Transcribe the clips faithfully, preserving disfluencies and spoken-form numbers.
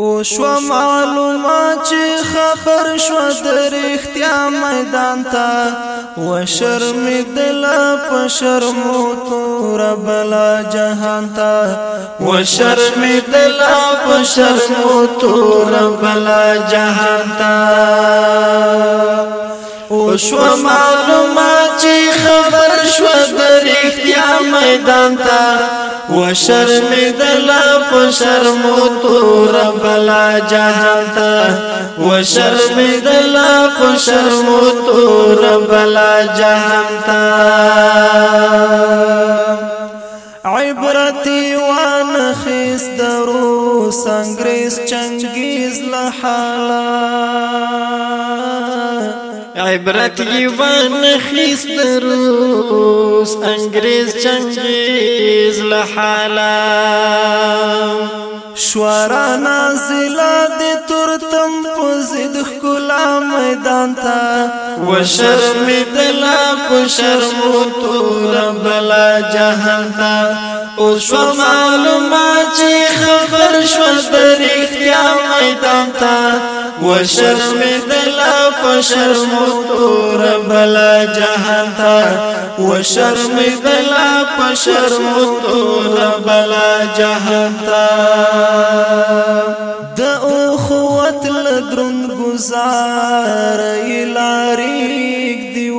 او شو معلومات چې خبر شو در اختیا میدان تا و شرم دل په شرمو تور بلا جهان تا و شرم دل په شرمو تور بلا جهان تا او شو معلومات چې خبر شو در اختیا میدان تا و شرم دل په شرمو تور بلا جهان تا و شرم دل په شرمو تور بلا جهان تا عبرتي وان خيس دروس انګريز چنګيز لحالا عبرتي وان خيس دروس انګريز چنګيز لحالا شوارا نازلا دي ترتم پزد خلا میدان تا و شرم دل په شرمو تور بلا جهان تا او شو معلومات چې خبر شو در اختیا میدان تا و شرم دل په شرمو تور بلا جهان تا و شرم دل په شرمو تور بلا جهان تا د اخوت لدرن گزار یلاریک دی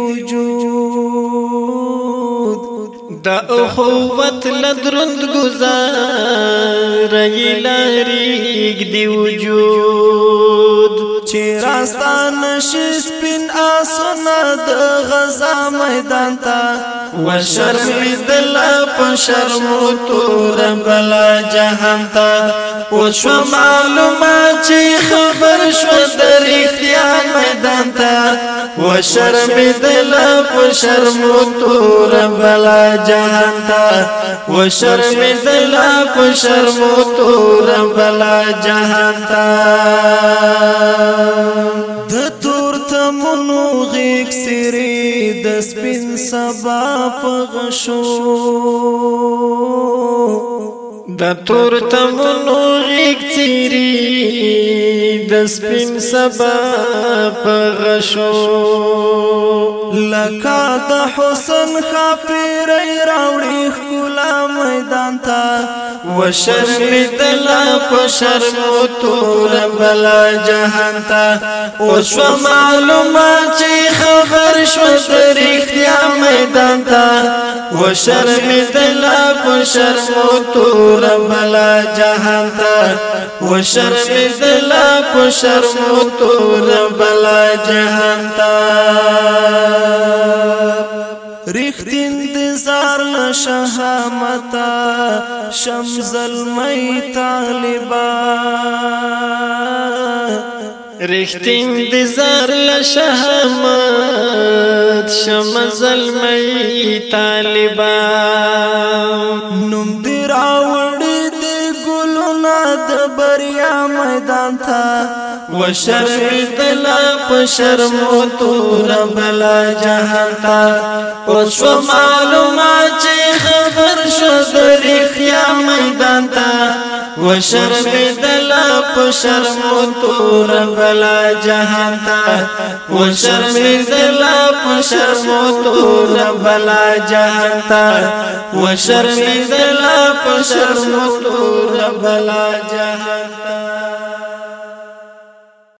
وجود د اخوت لدرن گزار یلاریک دی وجود چې راستان شش پن آسونه د غزا میدان تا و شرم دل په شرمو تور بلا جهان تا او شو معلومات چې خبر شو در اختیا میدان تا و شرم دل په شرمو تور بلا جهان تا و شرم دل په شرمو تور بلا جهان تا د تور تمنو غیک سری د سپین سبا په غشو د تور تمنو غیک سری د سپین سبا په غشو لکا د حسن خاپیر راوړي خلا میدان تا و شرم دل په شرمو تور بلا جهان تا او شو معلومات چې خبر شو در اختیا میدان تا و شرم دل په شرمو تور بلا جهان تا و شرم دل په شرمو تور بلا جهان تا ریختین دزار لشهامتا شمزل می طالبا ریختین دزار لشهامت شمزل می طالبا نم دی راوڑی دی گلونا د بریا میدان تا و شرم دل په شرمو تور بلا جهان تا او شو معلومات چې خبر شو در اختیا میدان تا و شرم دل په شرمو تور بلا جهان تا و شرم دل په شرمو تور بلا جهان تا و شرم دل په شرمو تور بلا جهان تا